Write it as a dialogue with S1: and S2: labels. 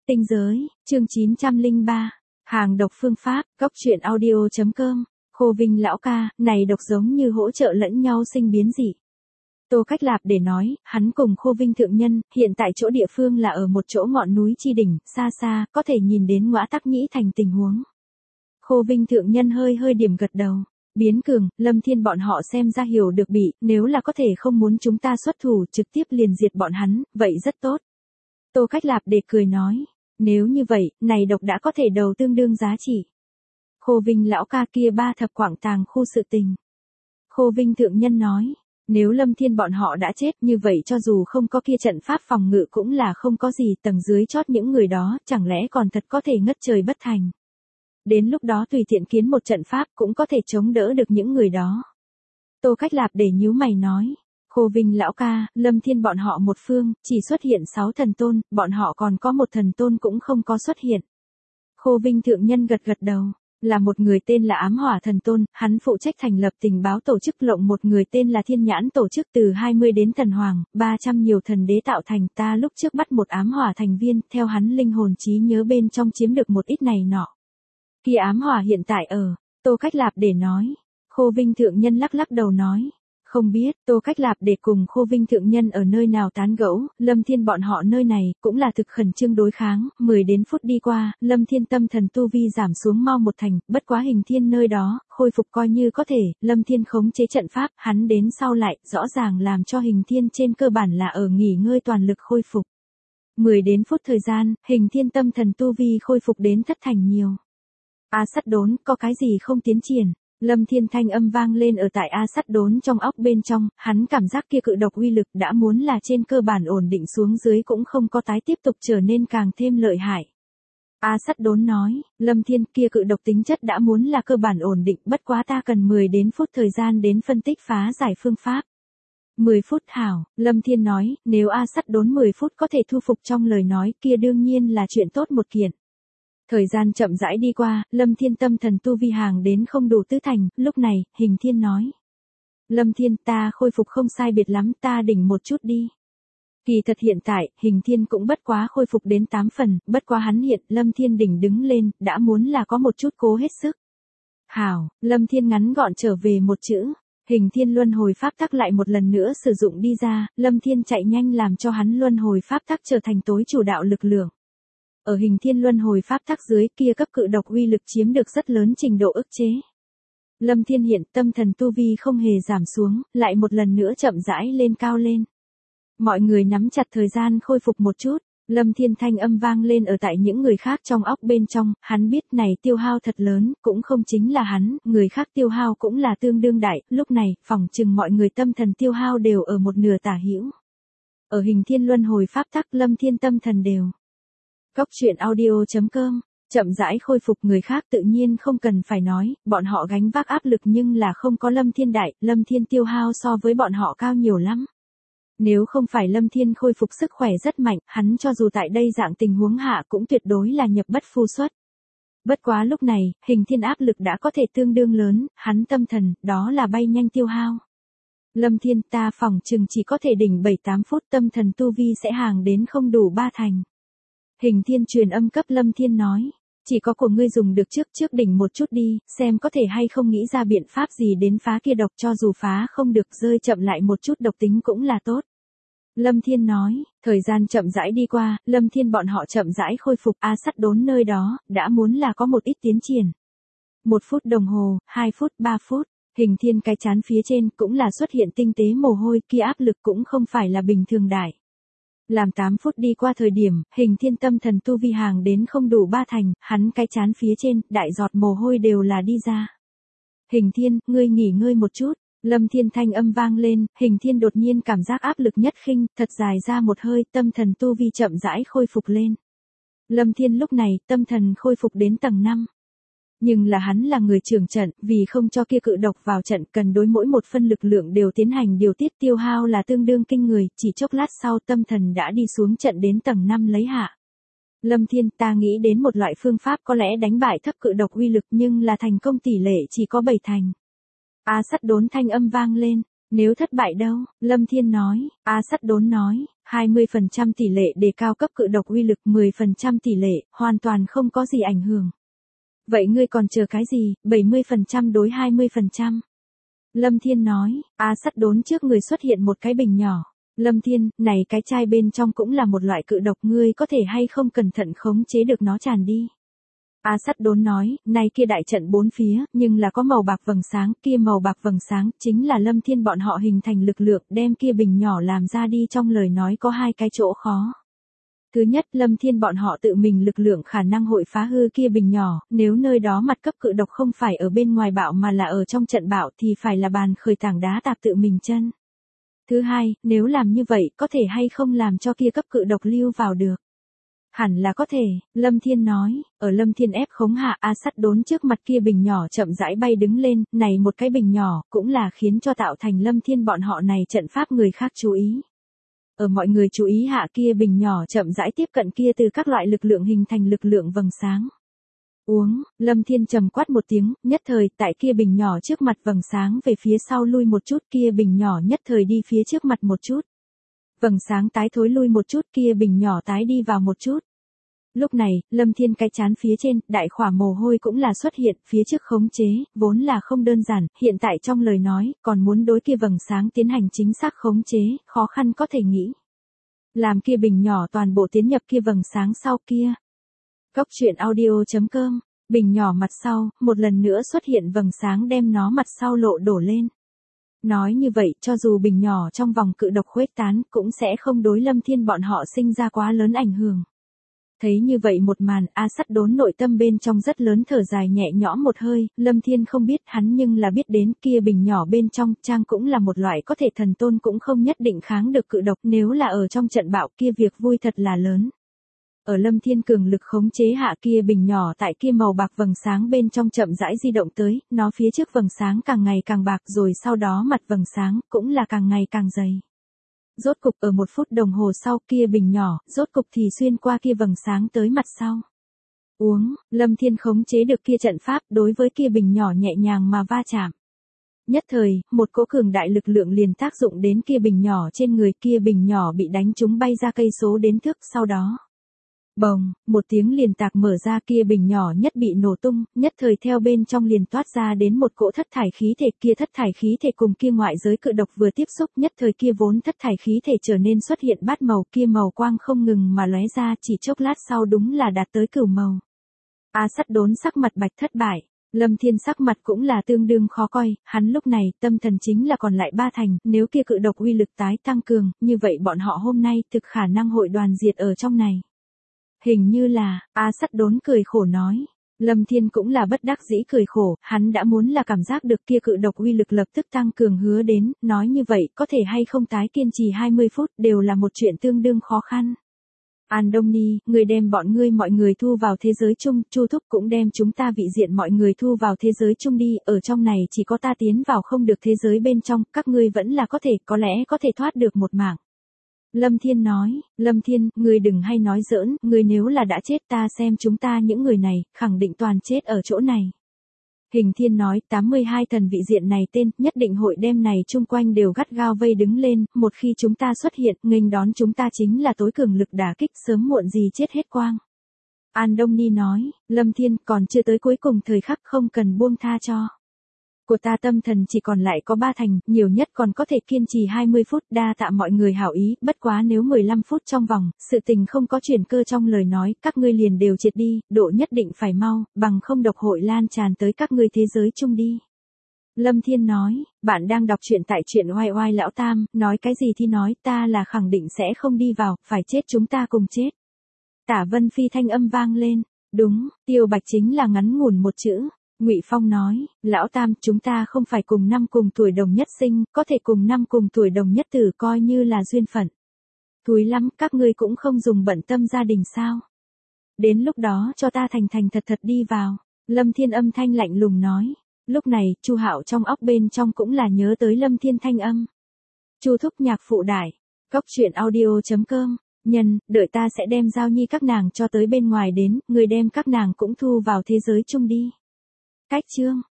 S1: Tinh giới, chương 903. Hàng độc phương pháp, góc truyện audio.com. Khô Vinh lão ca, này độc giống như hỗ trợ lẫn nhau sinh biến dị. Tô Cách Lạp để nói, hắn cùng Khô Vinh thượng nhân, hiện tại chỗ địa phương là ở một chỗ ngọn núi chi đỉnh, xa xa, có thể nhìn đến Ngõa Tắc Nhĩ Thành tình huống. Khô Vinh thượng nhân hơi điểm gật đầu. Biến Cường, Lâm Thiên bọn họ xem ra hiểu được bị, nếu là có thể không muốn chúng ta xuất thủ trực tiếp liền diệt bọn hắn, vậy rất tốt. Tô Cách Lạp để cười nói, nếu như vậy, này độc đã có thể đầu tương đương giá trị. Khô Vinh lão ca kia 3 thập quảng tàng khu sự tình. Khô Vinh thượng nhân nói, nếu Lâm Thiên bọn họ đã chết như vậy cho dù không có kia trận pháp phòng ngự cũng là không có gì, tầng dưới chót những người đó chẳng lẽ còn thật có thể ngất trời bất thành. Đến lúc đó tùy tiện kiến một trận pháp cũng có thể chống đỡ được những người đó. Tô Cách Lạp để nhíu mày nói, Khô Vinh lão ca, Lâm Thiên bọn họ một phương, chỉ xuất hiện 6 thần tôn, bọn họ còn có một thần tôn cũng không có xuất hiện. Khô Vinh thượng nhân gật đầu, là một người tên là Ám Hỏa thần tôn, hắn phụ trách thành lập tình báo tổ chức lộng một người tên là Thiên Nhãn tổ chức từ 20 đến thần hoàng, 300 nhiều thần đế tạo thành, ta lúc trước bắt một ám hỏa thành viên, theo hắn linh hồn trí nhớ bên trong chiếm được một ít này nọ. Kia ám hỏa hiện tại ở, Tô Cách Lạp để nói. Khô Vinh thượng nhân lắc đầu nói, không biết, Tô Cách Lạp để cùng Khô Vinh thượng nhân ở nơi nào tán gẫu, Lâm Thiên bọn họ nơi này, cũng là thực khẩn trương đối kháng, 10 đến phút đi qua, Lâm Thiên tâm thần tu vi giảm xuống mau một thành, bất quá Hình Thiên nơi đó, khôi phục coi như có thể, Lâm Thiên khống chế trận pháp, hắn đến sau lại, rõ ràng làm cho Hình Thiên trên cơ bản là ở nghỉ ngơi toàn lực khôi phục. 10 đến phút thời gian, Hình Thiên tâm thần tu vi khôi phục đến thất thành nhiều. A Sắt Đốn, có cái gì không tiến triển? Lâm Thiên thanh âm vang lên ở tại A Sắt Đốn trong óc bên trong, hắn cảm giác kia cự độc uy lực đã muốn là trên cơ bản ổn định xuống dưới cũng không có tái tiếp tục trở nên càng thêm lợi hại. A Sắt Đốn nói, Lâm Thiên kia cự độc tính chất đã muốn là cơ bản ổn định, bất quá ta cần 10 đến phút thời gian đến phân tích phá giải phương pháp. 10 phút hảo, Lâm Thiên nói, nếu A Sắt Đốn 10 phút có thể thu phục trong lời nói kia đương nhiên là chuyện tốt một kiện. Thời gian chậm rãi đi qua, Lâm Thiên tâm thần tu vi hàng đến không đủ tứ thành, lúc này, Hình Thiên nói. Lâm Thiên, ta khôi phục không sai biệt lắm, ta đỉnh một chút đi. Kỳ thật hiện tại, Hình Thiên cũng bất quá khôi phục đến 8 phần, bất quá hắn hiện, Lâm Thiên đỉnh đứng lên, đã muốn là có một chút cố hết sức. Hảo, Lâm Thiên ngắn gọn trở về một chữ. Hình Thiên luân hồi pháp tắc lại một lần nữa sử dụng đi ra, Lâm Thiên chạy nhanh làm cho hắn luân hồi pháp tắc trở thành tối chủ đạo lực lượng. Ở Hình Thiên luân hồi pháp tắc dưới kia cấp cự độc uy lực chiếm được rất lớn trình độ ức chế. Lâm Thiên hiện tâm thần tu vi không hề giảm xuống, lại một lần nữa chậm rãi lên cao lên. Mọi người nắm chặt thời gian khôi phục một chút, Lâm Thiên thanh âm vang lên ở tại những người khác trong óc bên trong, hắn biết này tiêu hao thật lớn, cũng không chính là hắn, người khác tiêu hao cũng là tương đương đại, lúc này, phỏng chừng mọi người tâm thần tiêu hao đều ở một nửa tả hữu. Ở Hình Thiên luân hồi pháp tắc Lâm Thiên tâm thần đều. Góc truyện audio.com, chậm rãi khôi phục người khác tự nhiên không cần phải nói, bọn họ gánh vác áp lực nhưng là không có Lâm Thiên đại, Lâm Thiên tiêu hao so với bọn họ cao nhiều lắm. Nếu không phải Lâm Thiên khôi phục sức khỏe rất mạnh, hắn cho dù tại đây dạng tình huống hạ cũng tuyệt đối là nhập bất phu xuất. Bất quá lúc này, Hình Thiên áp lực đã có thể tương đương lớn, hắn tâm thần, đó là bay nhanh tiêu hao. Lâm Thiên ta phỏng chừng chỉ có thể đỉnh 7-8 phút tâm thần tu vi sẽ hàng đến không đủ 3 thành. Hình Thiên truyền âm cấp Lâm Thiên nói, chỉ có của ngươi dùng được trước đỉnh một chút đi, xem có thể hay không nghĩ ra biện pháp gì đến phá kia độc cho dù phá không được rơi chậm lại một chút độc tính cũng là tốt. Lâm Thiên nói, thời gian chậm rãi đi qua, Lâm Thiên bọn họ chậm rãi khôi phục A Sắt Đốn nơi đó, đã muốn là có một ít tiến triển. 1 phút đồng hồ, 2 phút, 3 phút, Hình Thiên cái chán phía trên cũng là xuất hiện tinh tế mồ hôi, kia áp lực cũng không phải là bình thường đại. Làm 8 phút đi qua thời điểm, Hình Thiên tâm thần tu vi hàng đến không đủ 3 thành, hắn cái chán phía trên, đại giọt mồ hôi đều là đi ra. Hình Thiên, ngươi nghỉ ngơi một chút, Lâm Thiên thanh âm vang lên, Hình Thiên đột nhiên cảm giác áp lực nhất khinh, thật dài ra một hơi, tâm thần tu vi chậm rãi khôi phục lên. Lâm Thiên lúc này, tâm thần khôi phục đến tầng 5. Nhưng là hắn là người trưởng trận, vì không cho kia cự độc vào trận cần đối mỗi một phân lực lượng đều tiến hành điều tiết tiêu hao là tương đương kinh người, chỉ chốc lát sau tâm thần đã đi xuống trận đến tầng 5 lấy hạ. Lâm Thiên ta nghĩ đến một loại phương pháp có lẽ đánh bại thấp cự độc uy lực nhưng là thành công tỷ lệ chỉ có 7 thành. A Sắt Đốn thanh âm vang lên, Nếu thất bại đâu? Lâm Thiên nói. A Sắt Đốn nói, 20% tỷ lệ đề cao cấp cự độc uy lực, 10% tỷ lệ, hoàn toàn không có gì ảnh hưởng. Vậy ngươi còn chờ cái gì, 70% đối 20%. Lâm Thiên nói, A Sắt Đốn trước người xuất hiện một cái bình nhỏ. Lâm Thiên, này cái chai bên trong cũng là một loại cự độc, ngươi có thể hay không cẩn thận khống chế được nó tràn đi. A Sắt Đốn nói, này kia đại trận bốn phía, nhưng là có màu bạc vầng sáng, kia màu bạc vầng sáng, chính là Lâm Thiên bọn họ hình thành lực lượng, đem kia bình nhỏ làm ra đi, trong lời nói có hai cái chỗ khó. Thứ nhất, Lâm Thiên bọn họ tự mình lực lượng khả năng hội phá hư kia bình nhỏ, nếu nơi đó mặt cấp cự độc không phải ở bên ngoài bạo mà là ở trong trận bạo thì phải là bàn khởi tảng đá tạp tự mình chân. Thứ hai, nếu làm như vậy, có thể hay không làm cho kia cấp cự độc lưu vào được. Hẳn là có thể, Lâm Thiên nói, ở Lâm Thiên ép khống hạ A Sắt Đốn trước mặt kia bình nhỏ chậm rãi bay đứng lên, này một cái bình nhỏ, cũng là khiến cho tạo thành Lâm Thiên bọn họ này trận pháp người khác chú ý. Ở mọi người chú ý hạ kia bình nhỏ chậm rãi tiếp cận kia từ các loại lực lượng hình thành lực lượng vầng sáng. Uống, Lâm Thiên trầm quát một tiếng, nhất thời tại kia bình nhỏ trước mặt vầng sáng về phía sau lui một chút, kia bình nhỏ nhất thời đi phía trước mặt một chút. Vầng sáng tái thối lui một chút, kia bình nhỏ tái đi vào một chút. Lúc này, Lâm Thiên cái chán phía trên, đại khỏa mồ hôi cũng là xuất hiện, phía trước khống chế, vốn là không đơn giản, hiện tại trong lời nói, còn muốn đối kia vầng sáng tiến hành chính xác khống chế, khó khăn có thể nghĩ. Làm kia bình nhỏ toàn bộ tiến nhập kia vầng sáng sau kia. Cốc truyện audio.com, bình nhỏ mặt sau, một lần nữa xuất hiện vầng sáng đem nó mặt sau lộ đổ lên. Nói như vậy, cho dù bình nhỏ trong vòng cự độc khuếch tán, cũng sẽ không đối Lâm Thiên bọn họ sinh ra quá lớn ảnh hưởng. Thấy như vậy một màn, A Sắt Đốn nội tâm bên trong rất lớn thở dài nhẹ nhõm một hơi, Lâm Thiên không biết hắn nhưng là biết đến kia bình nhỏ bên trong, trang cũng là một loại có thể thần tôn cũng không nhất định kháng được cự độc, nếu là ở trong trận bạo kia việc vui thật là lớn. Ở Lâm Thiên cường lực khống chế hạ kia bình nhỏ tại kia màu bạc vầng sáng bên trong chậm rãi di động tới, nó phía trước vầng sáng càng ngày càng bạc rồi sau đó mặt vầng sáng cũng là càng ngày càng dày. Rốt cục ở 1 phút đồng hồ sau kia bình nhỏ, rốt cục thì xuyên qua kia vầng sáng tới mặt sau. Uống, Lâm Thiên khống chế được kia trận pháp đối với kia bình nhỏ nhẹ nhàng mà va chạm. Nhất thời, một cỗ cường đại lực lượng liền tác dụng đến kia bình nhỏ trên người, kia bình nhỏ bị đánh trúng bay ra cây số đến thước, sau đó. Bồng, một tiếng liền tạc mở ra, kia bình nhỏ nhất bị nổ tung, nhất thời theo bên trong liền toát ra đến một cỗ thất thải khí thể, kia thất thải khí thể cùng kia ngoại giới cự độc vừa tiếp xúc, nhất thời kia vốn thất thải khí thể trở nên xuất hiện bát màu, kia màu quang không ngừng mà lóe ra, chỉ chốc lát sau đúng là đạt tới cửu màu. A Sắt Đốn sắc mặt bạch thất bại. Lâm Thiên sắc mặt cũng là tương đương khó coi, hắn lúc này tâm thần chính là còn lại 3 thành, nếu kia cự độc uy lực tái tăng cường, như vậy bọn họ hôm nay thực khả năng hội đoàn diệt ở trong này. Hình như là, A Sắt Đốn cười khổ nói. Lâm Thiên cũng là bất đắc dĩ cười khổ, hắn đã muốn là cảm giác được kia cự độc uy lực lập tức tăng cường hứa đến, nói như vậy có thể hay không tái kiên trì 20 phút đều là một chuyện tương đương khó khăn. An Đông Ni, người đem bọn ngươi mọi người thu vào thế giới chung, Chu Thúc cũng đem chúng ta vị diện mọi người thu vào thế giới chung đi, ở trong này chỉ có ta tiến vào không được thế giới bên trong, các ngươi vẫn là có lẽ có thể thoát được một mạng. Lâm Thiên nói, Lâm Thiên, ngươi đừng hay nói giỡn, ngươi nếu là đã chết ta xem chúng ta những người này, khẳng định toàn chết ở chỗ này. Hình Thiên nói, 82 thần vị diện này tên, nhất định hội đem này chung quanh đều gắt gao vây đứng lên, một khi chúng ta xuất hiện, nghênh đón chúng ta chính là tối cường lực đả kích, sớm muộn gì chết hết quang. An Đông Ni nói, Lâm Thiên, còn chưa tới cuối cùng thời khắc không cần buông tha cho. Của ta tâm thần chỉ còn lại có 3 thành, nhiều nhất còn có thể kiên trì 20 phút, đa tạ mọi người hảo ý, bất quá nếu 15 phút trong vòng, sự tình không có chuyển cơ trong lời nói, các ngươi liền đều triệt đi, độ nhất định phải mau, bằng không độc hội lan tràn tới các ngươi thế giới chung đi. Lâm Thiên nói, bạn đang đọc truyện tại truyện oai oai lão tam, nói cái gì thì nói, ta là khẳng định sẽ không đi vào, phải chết chúng ta cùng chết. Tả Vân Phi thanh âm vang lên, đúng, Tiêu Bạch chính là ngắn ngủn một chữ. Ngụy Phong nói, lão tam, chúng ta không phải cùng năm cùng tuổi đồng nhất sinh, có thể cùng năm cùng tuổi đồng nhất tử coi như là duyên phận. Thúi lắm, các ngươi cũng không dùng bận tâm gia đình sao. Đến lúc đó cho ta thành thành thật thật đi vào. Lâm Thiên âm thanh lạnh lùng nói. Lúc này, Chu Hạo trong óc bên trong cũng là nhớ tới Lâm Thiên thanh âm. Chu Thúc nhạc phụ đại, cốc truyện audio.com, nhân, đợi ta sẽ đem Giao Nhi các nàng cho tới bên ngoài đến, người đem các nàng cũng thu vào thế giới chung đi. Cách chương